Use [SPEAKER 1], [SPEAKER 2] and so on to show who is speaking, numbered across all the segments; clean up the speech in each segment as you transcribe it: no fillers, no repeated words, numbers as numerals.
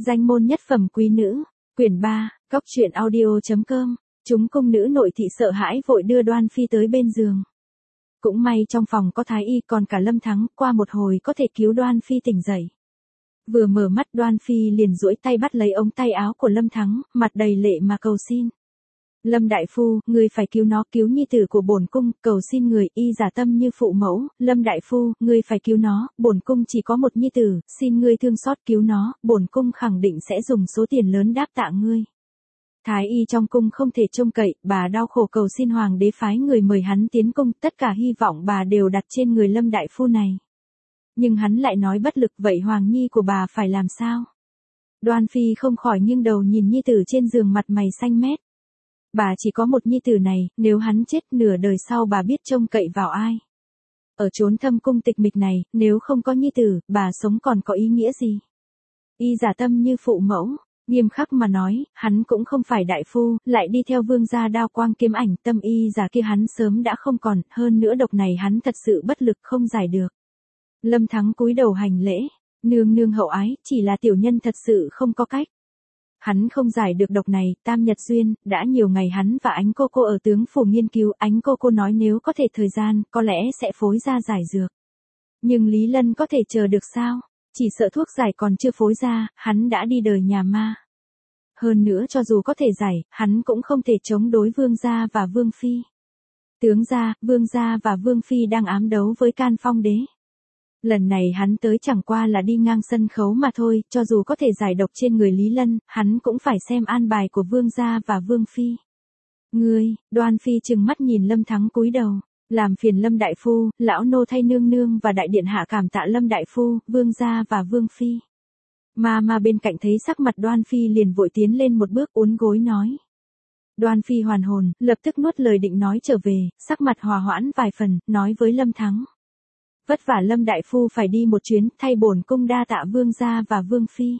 [SPEAKER 1] Danh môn nhất phẩm quý nữ, quyển 3, góc truyện audio.com, chúng cung nữ nội thị sợ hãi vội đưa Đoan Phi tới bên giường. Cũng may trong phòng có thái y còn cả Lâm Thắng, qua một hồi có thể cứu Đoan Phi tỉnh dậy. Vừa mở mắt Đoan Phi liền duỗi tay bắt lấy ống tay áo của Lâm Thắng, mặt đầy lệ mà cầu xin. Lâm đại phu, người phải cứu nó, cứu nhi tử của bổn cung, cầu xin người, y giả tâm như phụ mẫu. Lâm đại phu, người phải cứu nó, bổn cung chỉ có một nhi tử, xin ngươi thương xót cứu nó, bổn cung khẳng định sẽ dùng số tiền lớn đáp tạ ngươi. Thái y trong cung không thể trông cậy, bà đau khổ cầu xin hoàng đế phái người mời hắn tiến cung, tất cả hy vọng bà đều đặt trên người Lâm đại phu này. Nhưng hắn lại nói bất lực, vậy hoàng nhi của bà phải làm sao? Đoan Phi không khỏi nghiêng đầu nhìn nhi tử trên giường, mặt mày xanh mét. Bà chỉ có một nhi tử này, nếu hắn chết nửa đời sau bà biết trông cậy vào ai? Ở chốn thâm cung tịch mịch này, nếu không có nhi tử, bà sống còn có ý nghĩa gì? Y giả tâm như phụ mẫu, nghiêm khắc mà nói, hắn cũng không phải đại phu, lại đi theo vương gia đao quang kiếm ảnh, tâm y giả kia hắn sớm đã không còn, hơn nữa độc này hắn thật sự bất lực không giải được. Lâm Thắng cúi đầu hành lễ, nương nương hậu ái, chỉ là tiểu nhân thật sự không có cách. Hắn không giải được độc này, tam nhật duyên, đã nhiều ngày hắn và Ánh cô ở tướng phủ nghiên cứu, Ánh cô nói nếu có thể thời gian, có lẽ sẽ phối ra giải dược. Nhưng Lý Lân có thể chờ được sao? Chỉ sợ thuốc giải còn chưa phối ra, hắn đã đi đời nhà ma. Hơn nữa cho dù có thể giải, hắn cũng không thể chống đối vương gia và vương phi. Tướng gia, vương gia và vương phi đang ám đấu với Can Phong đế. Lần này hắn tới chẳng qua là đi ngang sân khấu mà thôi, cho dù có thể giải độc trên người Lý Lân, hắn cũng phải xem an bài của vương gia và vương phi. Ngươi, Đoan Phi trừng mắt nhìn Lâm Thắng cúi đầu, làm phiền Lâm đại phu, lão nô thay nương nương và đại điện hạ cảm tạ Lâm đại phu, vương gia và vương phi. Mà bên cạnh thấy sắc mặt Đoan Phi liền vội tiến lên một bước uốn gối nói. Đoan Phi hoàn hồn, lập tức nuốt lời định nói trở về, sắc mặt hòa hoãn vài phần, nói với Lâm Thắng. Vất vả Lâm đại phu phải đi một chuyến, thay bổn cung đa tạ vương gia và vương phi.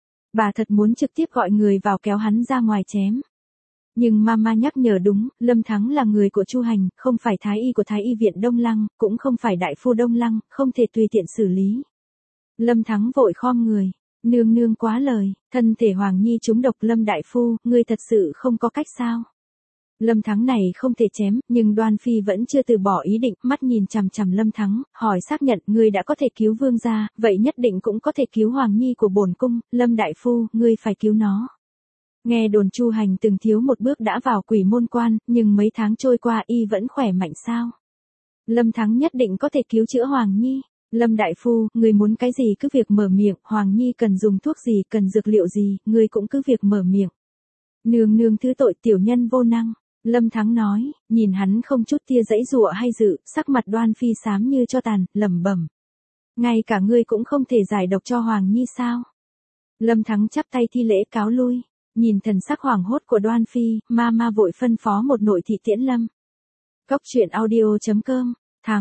[SPEAKER 1] Bà thật muốn trực tiếp gọi người vào kéo hắn ra ngoài chém. Nhưng mama nhắc nhở đúng, Lâm Thắng là người của Chu Hành, không phải thái y của Thái y viện Đông Lăng, cũng không phải đại phu Đông Lăng, không thể tùy tiện xử lý. Lâm Thắng vội khom người, nương nương quá lời, thân thể Hoàng Nhi trúng độc. Lâm đại phu, ngươi thật sự không có cách sao? Lâm Thắng này không thể chém, nhưng Đoan Phi vẫn chưa từ bỏ ý định, mắt nhìn chằm chằm Lâm Thắng, hỏi xác nhận, ngươi đã có thể cứu vương gia, vậy nhất định cũng có thể cứu Hoàng Nhi của bổn cung, Lâm đại phu, ngươi phải cứu nó. Nghe đồn Chu Hành từng thiếu một bước đã vào quỷ môn quan, nhưng mấy tháng trôi qua y vẫn khỏe mạnh sao? Lâm Thắng nhất định có thể cứu chữa Hoàng Nhi. Lâm đại phu, ngươi muốn cái gì cứ việc mở miệng, Hoàng Nhi cần dùng thuốc gì, cần dược liệu gì, ngươi cũng cứ việc mở miệng. Nương nương thứ tội, tiểu nhân vô năng. Lâm Thắng nói, nhìn hắn không chút tia giãy giụa hay dự, sắc mặt Đoan Phi xám như cho tàn, lẩm bẩm. Ngay cả ngươi cũng không thể giải độc cho Hoàng Nhi sao? Lâm Thắng chắp tay thi lễ cáo lui, nhìn thần sắc hoảng hốt của Đoan Phi, ma vội phân phó một nội thị tiễn Lâm. Góc truyện audio.com,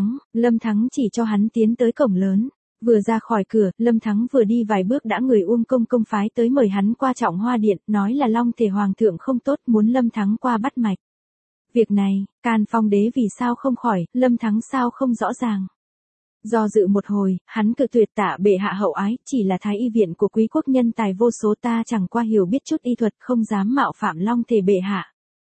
[SPEAKER 1] Lâm Thắng chỉ cho hắn tiến tới cổng lớn. Vừa ra khỏi cửa, Lâm Thắng vừa đi vài bước đã người Uông công phái tới mời hắn qua Trọng Hoa điện, nói là long thể hoàng thượng không tốt, muốn Lâm Thắng qua bắt mạch. Việc này, Can Phong đế vì sao không khỏi, Lâm Thắng sao không rõ ràng. Do dự một hồi, hắn cự tuyệt tạ bệ hạ hậu ái, chỉ là thái y viện của quý quốc nhân tài vô số, ta chẳng qua hiểu biết chút y thuật, không dám mạo phạm long thể bệ hạ.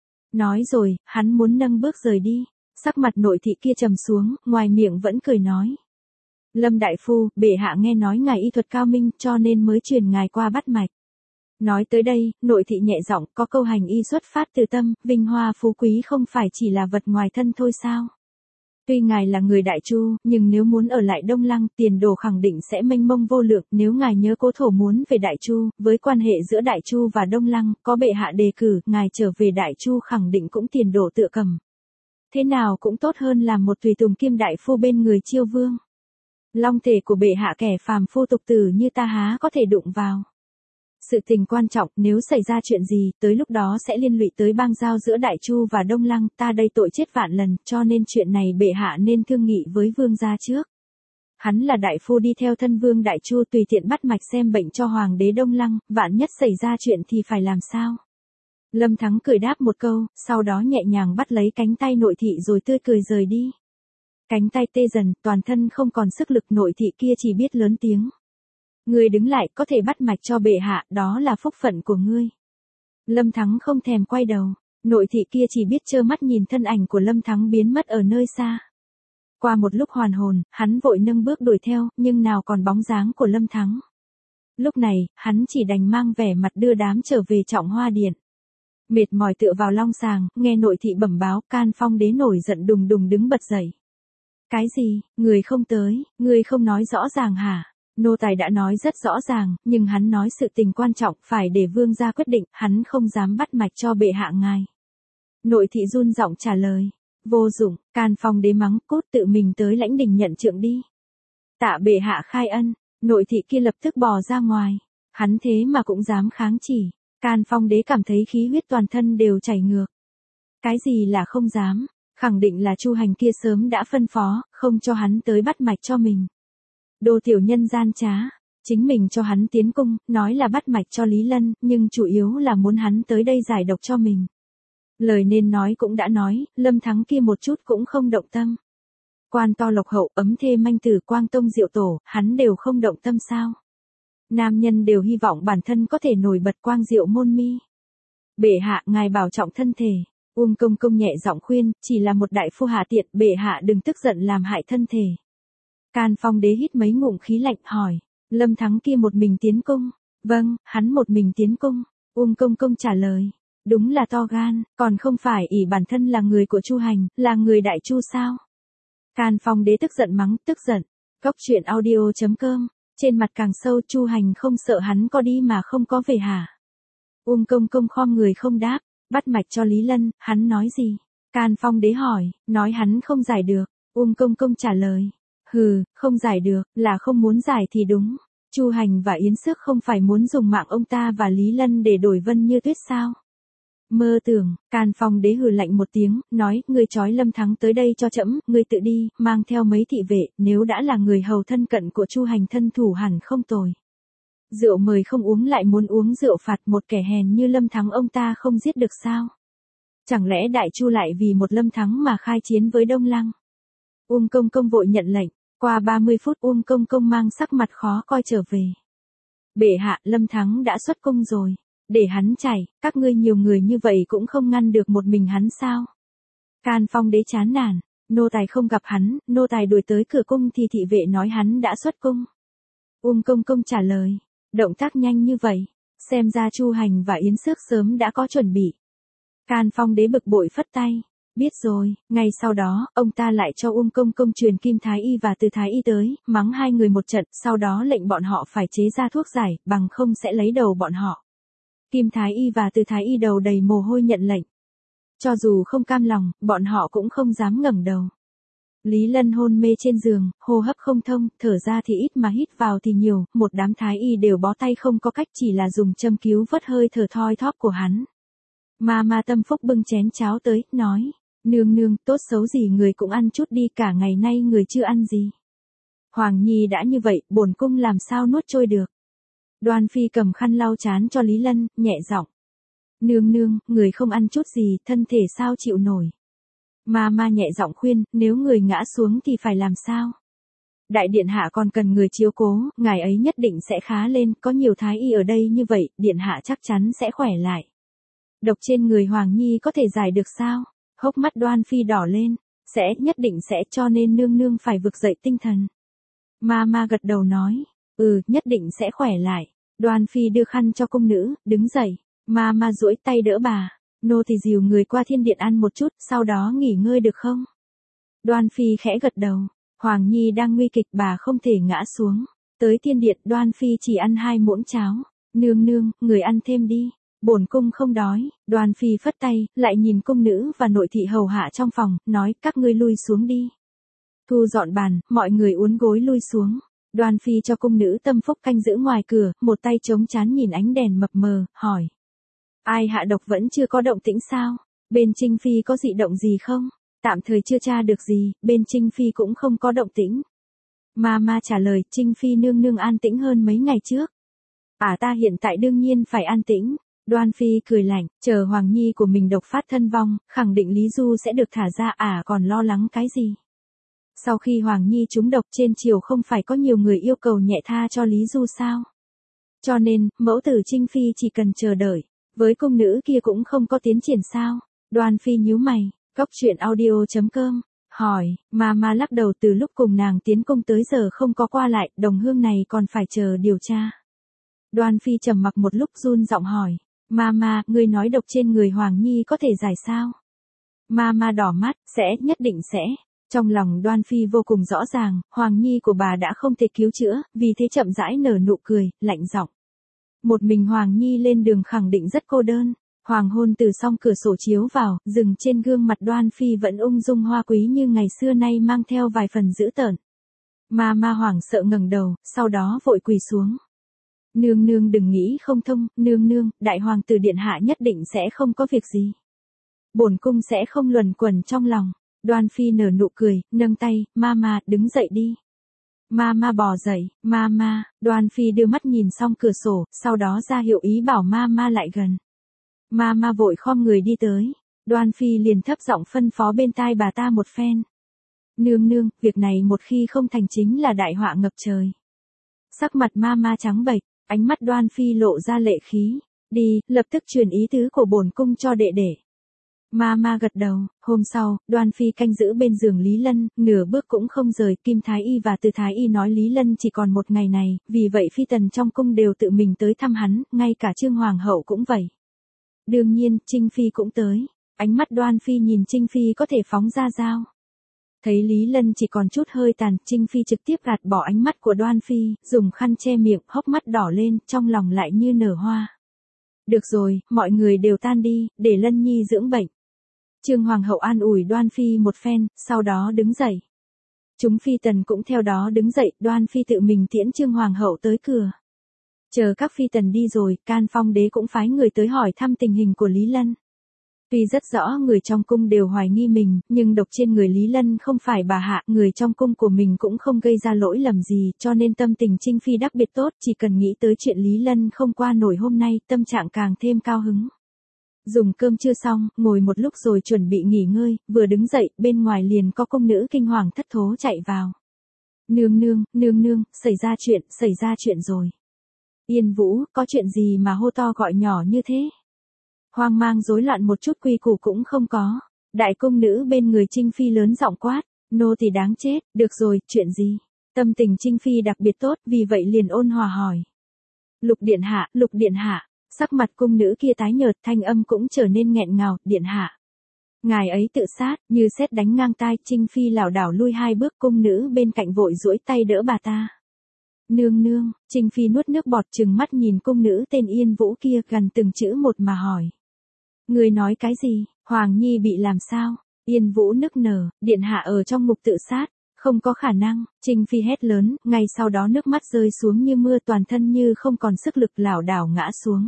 [SPEAKER 1] Nói rồi, hắn muốn nâng bước rời đi, sắc mặt nội thị kia trầm xuống, ngoài miệng vẫn cười nói. Lâm đại phu, bệ hạ nghe nói ngài y thuật cao minh, cho nên mới truyền ngài qua bắt mạch. Nói tới đây, nội thị nhẹ giọng, có câu hành y xuất phát từ tâm, vinh hoa phú quý không phải chỉ là vật ngoài thân thôi sao? Tuy ngài là người Đại Chu, nhưng nếu muốn ở lại Đông Lăng, tiền đồ khẳng định sẽ mênh mông vô lượng. Nếu ngài nhớ cố thổ muốn về Đại Chu, với quan hệ giữa Đại Chu và Đông Lăng, có bệ hạ đề cử, ngài trở về Đại Chu khẳng định cũng tiền đồ tựa cầm. Thế nào cũng tốt hơn làm một tùy tùng kiêm đại phu bên người Chiêu vương. Long thể của bệ hạ kẻ phàm phu tục tử như ta há có thể đụng vào. Sự tình quan trọng, nếu xảy ra chuyện gì, tới lúc đó sẽ liên lụy tới bang giao giữa Đại Chu và Đông Lăng, ta đây tội chết vạn lần, cho nên chuyện này bệ hạ nên thương nghị với vương gia trước. Hắn là đại phu đi theo thân vương Đại Chu tùy tiện bắt mạch xem bệnh cho hoàng đế Đông Lăng, vạn nhất xảy ra chuyện thì phải làm sao? Lâm Thắng cười đáp một câu, sau đó nhẹ nhàng bắt lấy cánh tay nội thị rồi tươi cười rời đi. Cánh tay tê dần, toàn thân không còn sức lực, nội thị kia chỉ biết lớn tiếng. Ngươi đứng lại, có thể bắt mạch cho bệ hạ, đó là phúc phận của ngươi. Lâm Thắng không thèm quay đầu, nội thị kia chỉ biết trơ mắt nhìn thân ảnh của Lâm Thắng biến mất ở nơi xa. Qua một lúc hoàn hồn, hắn vội nâng bước đuổi theo, nhưng nào còn bóng dáng của Lâm Thắng. Lúc này, hắn chỉ đành mang vẻ mặt đưa đám trở về Trọng Hoa Điện. Mệt mỏi tựa vào long sàng, nghe nội thị bẩm báo, Can Phong Đế nổi giận đùng đùng đứng bật dậy. Cái gì, người không tới, người không nói rõ ràng hả? Nô tài đã nói rất rõ ràng, nhưng hắn nói sự tình quan trọng, phải để vương gia quyết định, hắn không dám bắt mạch cho bệ hạ ngài. Nội thị run giọng trả lời. Vô dụng, Can Phong Đế mắng, cút tự mình tới lãnh đình nhận trượng đi. Tạ bệ hạ khai ân, nội thị kia lập tức bò ra ngoài. Hắn thế mà cũng dám kháng chỉ. Can Phong Đế cảm thấy khí huyết toàn thân đều chảy ngược. Cái gì là không dám, khẳng định là Chu Hành kia sớm đã phân phó, không cho hắn tới bắt mạch cho mình. Đồ tiểu nhân gian trá, chính mình cho hắn tiến cung, nói là bắt mạch cho Lý Lân, nhưng chủ yếu là muốn hắn tới đây giải độc cho mình. Lời nên nói cũng đã nói, Lâm Thắng kia một chút cũng không động tâm. Quan to lộc hậu, ấm thê manh tử, Quang Tông Diệu Tổ, hắn đều không động tâm sao? Nam nhân đều hy vọng bản thân có thể nổi bật quang diệu môn mi. Bệ hạ, ngài bảo trọng thân thể. Công công nhẹ giọng khuyên, chỉ là một đại phu hạ tiện, bệ hạ đừng tức giận làm hại thân thể. Can Phong Đế hít mấy ngụm khí lạnh hỏi, Lâm Thắng kia một mình tiến cung. Vâng, hắn một mình tiến cung. Công công trả lời, đúng là to gan, còn không phải ỷ bản thân là người của Chu Hành, là người đại Chu sao? Can Phong Đế tức giận mắng, tức giận. Góc truyện audio.com. Trên mặt càng sâu, Chu Hành không sợ hắn có đi mà không có về hả? Công công khom người không đáp, bắt mạch cho Lý Lân, hắn nói gì? Can Phong Đế hỏi, nói hắn không giải được. Công công trả lời, hừ, không giải được, là không muốn giải thì đúng. Chu Hành và Yến Xước không phải muốn dùng mạng ông ta và Lý Lân để đổi Vân Như Tuyết sao? Mơ tưởng, Can Phong Đế hừ lạnh một tiếng, nói, ngươi trói Lâm Thắng tới đây cho trẫm, ngươi tự đi, mang theo mấy thị vệ, nếu đã là người hầu thân cận của Chu Hành thân thủ hẳn không tồi. Rượu mời không uống lại muốn uống rượu phạt, một kẻ hèn như Lâm Thắng ông ta không giết được sao? Chẳng lẽ Đại Chu lại vì một Lâm Thắng mà khai chiến với Đông Lăng? Công công vội nhận lệnh, qua 30 phút công công mang sắc mặt khó coi trở về. Bệ hạ, Lâm Thắng đã xuất cung rồi. Để hắn chạy, các ngươi nhiều người như vậy cũng không ngăn được một mình hắn sao? Can Phong Đế chán nản, nô tài không gặp hắn, nô tài đuổi tới cửa cung thì thị vệ nói hắn đã xuất cung. Công công trả lời, động tác nhanh như vậy, xem ra Chu Hành và Yến Xước sớm đã có chuẩn bị. Can Phong Đế bực bội phất tay, biết rồi. Ngay sau đó, ông ta lại cho công công truyền Kim Thái Y và Từ Thái Y tới, mắng hai người một trận, sau đó lệnh bọn họ phải chế ra thuốc giải, bằng không sẽ lấy đầu bọn họ. Kim Thái Y và Từ Thái Y đầu đầy mồ hôi nhận lệnh. Cho dù không cam lòng, bọn họ cũng không dám ngẩng đầu. Lý Lân hôn mê trên giường, hô hấp không thông, thở ra thì ít mà hít vào thì nhiều, một đám Thái Y đều bó tay không có cách, chỉ là dùng châm cứu vớt hơi thở thoi thóp của hắn. Ma Tâm Phúc bưng chén cháo tới, nói, nương nương, tốt xấu gì người cũng ăn chút đi, cả ngày nay người chưa ăn gì. Hoàng Nhi đã như vậy, bổn cung làm sao nuốt trôi được. Đoan Phi cầm khăn lau trán cho Lý Lân, nhẹ giọng. Nương nương, người không ăn chút gì, thân thể sao chịu nổi. Ma nhẹ giọng khuyên, nếu người ngã xuống thì phải làm sao? Đại điện hạ còn cần người chiếu cố, ngài ấy nhất định sẽ khá lên, có nhiều thái y ở đây như vậy, điện hạ chắc chắn sẽ khỏe lại. Độc trên người Hoàng Nhi có thể giải được sao? Hốc mắt Đoan Phi đỏ lên, sẽ, nhất định sẽ, cho nên nương nương phải vực dậy tinh thần. Ma gật đầu nói, nhất định sẽ khỏe lại. Đoan Phi đưa khăn cho cung nữ, đứng dậy. Ma duỗi tay đỡ bà. Nô thì dìu người qua thiên điện ăn một chút, sau đó nghỉ ngơi được không? Đoan Phi khẽ gật đầu. Hoàng Nhi đang nguy kịch, bà không thể ngã xuống. Tới thiên điện, Đoan Phi chỉ ăn 2 muỗng cháo. Nương nương, người ăn thêm đi. Bổn cung không đói. Đoan Phi phất tay, lại nhìn cung nữ và nội thị hầu hạ trong phòng, nói, các ngươi lui xuống đi. Thu dọn bàn, mọi người uốn gối lui xuống. Đoan Phi cho cung nữ Tâm Phúc canh giữ ngoài cửa, một tay chống trán nhìn ánh đèn mập mờ, hỏi. Ai hạ độc vẫn chưa có động tĩnh sao? Bên Trinh Phi có dị động gì không? Tạm thời chưa tra được gì, bên Trinh Phi cũng không có động tĩnh. Ma trả lời, Trinh Phi nương nương an tĩnh hơn mấy ngày trước. Ta hiện tại đương nhiên phải an tĩnh. Đoan Phi cười lạnh, chờ Hoàng Nhi của mình độc phát thân vong, khẳng định Lý Du sẽ được thả ra, còn lo lắng cái gì? Sau khi Hoàng Nhi trúng độc trên triều không phải có nhiều người yêu cầu nhẹ tha cho Lý Du sao? Cho nên, mẫu tử Trinh Phi chỉ cần chờ đợi. Với cung nữ kia cũng không có tiến triển sao? Đoan Phi nhíu mày, Cóc Truyện Audio.com, hỏi, Mama lắc đầu từ lúc cùng nàng tiến cung tới giờ không có qua lại, đồng hương này còn phải chờ điều tra. Đoan Phi trầm mặc một lúc run giọng hỏi, Mama, ngươi nói độc trên người Hoàng Nhi có thể giải sao? Mama đỏ mắt, sẽ, nhất định sẽ. Trong lòng Đoan Phi vô cùng rõ ràng, Hoàng Nhi của bà đã không thể cứu chữa, vì thế chậm rãi nở nụ cười, lạnh giọng. Một mình Hoàng Nhi lên đường khẳng định rất cô đơn. Hoàng hôn từ song cửa sổ chiếu vào, dừng trên gương mặt Đoan Phi vẫn ung dung hoa quý như ngày xưa nay mang theo vài phần dữ tợn. Mama hoảng sợ ngẩng đầu, sau đó vội quỳ xuống. Nương nương đừng nghĩ không thông, nương nương, đại hoàng tử điện hạ nhất định sẽ không có việc gì. Bổn cung sẽ không luẩn quẩn trong lòng. Đoan Phi nở nụ cười, nâng tay, Mama, đứng dậy đi. Mama bò dậy, Mama, Đoan Phi đưa mắt nhìn xong cửa sổ, sau đó ra hiệu ý bảo Mama lại gần. Mama vội khom người đi tới. Đoan Phi liền thấp giọng phân phó bên tai bà ta một phen. Nương nương, việc này một khi không thành chính là đại họa ngập trời. Sắc mặt Mama trắng bệch, ánh mắt Đoan Phi lộ ra lệ khí. Đi, lập tức truyền ý tứ của bổn cung cho đệ đệ. Mama gật đầu. Hôm sau, Đoan Phi canh giữ bên giường Lý Lân, nửa bước cũng không rời. Kim Thái Y và Từ Thái Y nói Lý Lân chỉ còn một ngày này, vì vậy phi tần trong cung đều tự mình tới thăm hắn, ngay cả Trương Hoàng hậu cũng vậy. Đương nhiên, Trinh Phi cũng tới. Ánh mắt Đoan Phi nhìn Trinh Phi có thể phóng ra dao. Thấy Lý Lân chỉ còn chút hơi tàn, Trinh Phi trực tiếp gạt bỏ ánh mắt của Đoan Phi, dùng khăn che miệng, hốc mắt đỏ lên, trong lòng lại như nở hoa. Được rồi, mọi người đều tan đi, để Lân Nhi dưỡng bệnh. Trương Hoàng hậu an ủi Đoan Phi một phen, sau đó đứng dậy. Chúng phi tần cũng theo đó đứng dậy, Đoan Phi tự mình tiễn Trương Hoàng hậu tới cửa. Chờ các phi tần đi rồi, Can Phong đế cũng phái người tới hỏi thăm tình hình của Lý Lân. Tuy rất rõ người trong cung đều hoài nghi mình, nhưng độc trên người Lý Lân không phải bà hạ, người trong cung của mình cũng không gây ra lỗi lầm gì, cho nên tâm tình Trinh Phi đặc biệt tốt, chỉ cần nghĩ tới chuyện Lý Lân không qua nổi hôm nay, tâm trạng càng thêm cao hứng. Dùng cơm chưa xong, ngồi một lúc rồi chuẩn bị nghỉ ngơi, vừa đứng dậy, bên ngoài liền có cung nữ kinh hoàng thất thố chạy vào. Nương nương, xảy ra chuyện rồi. Yên Vũ, có chuyện gì mà hô to gọi nhỏ như thế? Hoang mang rối loạn một chút quy củ cũng không có. Đại cung nữ bên người Trinh Phi lớn giọng quát, nô tỳ đáng chết, được rồi, chuyện gì? Tâm tình Trinh Phi đặc biệt tốt, vì vậy liền ôn hòa hỏi. Lục điện hạ, sắc mặt cung nữ kia tái nhợt, thanh âm cũng trở nên nghẹn ngào, điện hạ. Ngài ấy tự sát, như sét đánh ngang tai, Trinh Phi lảo đảo lui 2 bước, cung nữ bên cạnh vội duỗi tay đỡ bà ta. Nương, Trinh Phi nuốt nước bọt trừng mắt nhìn cung nữ tên Yên Vũ kia gần từng chữ một mà hỏi. Người nói cái gì, Hoàng Nhi bị làm sao? Yên Vũ nức nở, điện hạ ở trong ngục tự sát, không có khả năng, Trinh Phi hét lớn, ngay sau đó nước mắt rơi xuống như mưa toàn thân như không còn sức lực lảo đảo ngã xuống.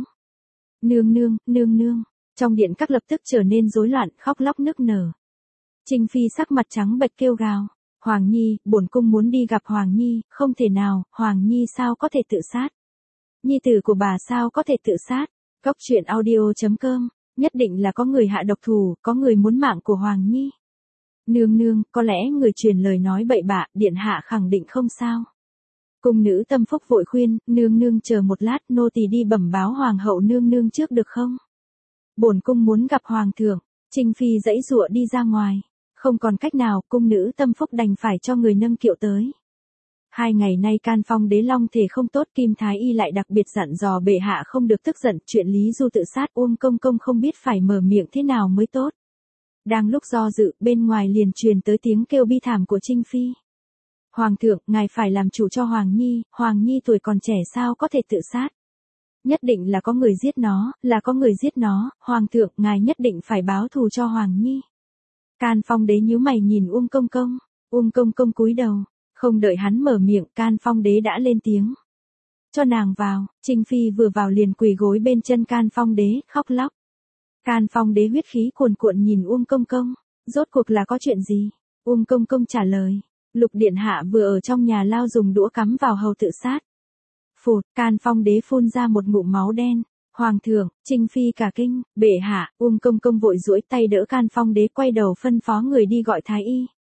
[SPEAKER 1] Nương, trong điện các lập tức trở nên rối loạn, khóc lóc nức nở. Trinh Phi sắc mặt trắng bệch kêu gào. Hoàng Nhi, bổn cung muốn đi gặp Hoàng Nhi, không thể nào, Hoàng Nhi sao có thể tự sát? Nhi tử của bà sao có thể tự sát? Cóc Truyện Audio.com, nhất định là có người hạ độc thủ, có người muốn mạng của Hoàng Nhi. Nương, có lẽ người truyền lời nói bậy bạ, điện hạ khẳng định không sao. Cung nữ Tâm Phúc vội khuyên, nương chờ một lát, nô tỳ đi bẩm báo hoàng hậu nương trước được không? Bổn cung muốn gặp hoàng thượng. Trinh Phi giãy giụa đi ra ngoài. Không còn cách nào, cung nữ Tâm Phúc đành phải cho người nâng kiệu tới. 2 ngày nay Can Phong đế long thể không tốt, Kim Thái Y lại đặc biệt dặn dò bệ hạ không được tức giận, chuyện Lý Du tự sát, Uông công công không biết phải mở miệng thế nào mới tốt. Đang lúc do dự, bên ngoài liền truyền tới tiếng kêu bi thảm của Trinh Phi. Hoàng thượng, ngài phải làm chủ cho Hoàng Nhi tuổi còn trẻ sao có thể tự sát? Nhất định là có người giết nó, Hoàng thượng, ngài nhất định phải báo thù cho Hoàng Nhi. Can Phong đế nhíu mày nhìn Uông công công cúi đầu, không đợi hắn mở miệng, Can Phong đế đã lên tiếng. Cho nàng vào, Trinh Phi vừa vào liền quỳ gối bên chân Can Phong đế, khóc lóc. Can Phong đế huyết khí cuồn cuộn nhìn Uông công, rốt cuộc là có chuyện gì? Uông công trả lời, Lục điện hạ vừa ở trong nhà lao dùng đũa cắm vào hầu tự sát. Phụt, Can Phong đế phun ra một ngụm máu đen. Hoàng thượng, Trinh Phi cả kinh, bệ hạ, Uông công vội duỗi tay đỡ Can Phong đế quay đầu phân phó người đi gọi thái y.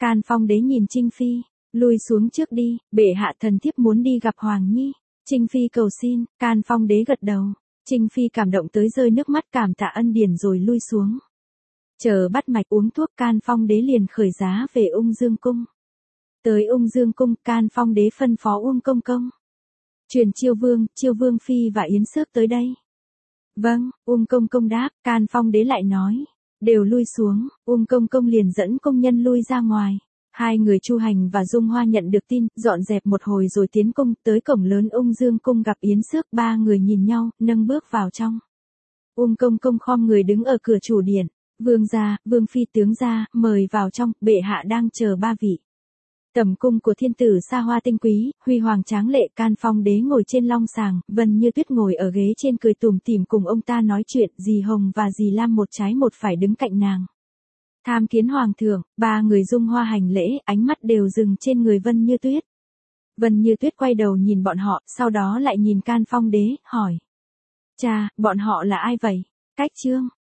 [SPEAKER 1] Can Phong Đế nhìn Trinh Phi, lui xuống trước đi, bệ hạ thần thiếp muốn đi gặp Hoàng Nhi. Trinh Phi cầu xin, Can Phong Đế gật đầu. Trinh Phi cảm động tới rơi nước mắt cảm tạ ân điển rồi lui xuống. Chờ bắt mạch uống thuốc, Can Phong Đế liền khởi giá về Ung Dương Cung. Tới Ung Dương Cung, Can Phong Đế phân phó Ung Công Công. Truyền Chiêu Vương Phi và Yến Xước tới đây. Vâng, Ung Công Công đáp. Can Phong Đế lại nói. Đều lui xuống, Ung Công Công liền dẫn công nhân lui ra ngoài. Hai người Chu Hành và Dung Hoa nhận được tin, dọn dẹp một hồi rồi tiến cung, tới cổng lớn Ung Dương Cung gặp Yến Xước, ba người nhìn nhau, nâng bước vào trong. Ung Công Công khom người đứng ở cửa chủ điện. Vương gia, Vương Phi tướng gia, mời vào trong, bệ hạ đang chờ ba vị. Tẩm cung của thiên tử xa hoa tinh quý, huy hoàng tráng lệ. Can Phong Đế ngồi trên long sàng, Vân Như Tuyết ngồi ở ghế trên cười tủm tỉm cùng ông ta nói chuyện, dì Hồng và dì Lam một trái một phải đứng cạnh nàng. Tham kiến hoàng thượng, ba người Dung Hoa hành lễ, ánh mắt đều dừng trên người Vân Như Tuyết. Vân Như Tuyết quay đầu nhìn bọn họ, sau đó lại nhìn Can Phong Đế, hỏi. Cha, bọn họ là ai vậy? Cách Trương,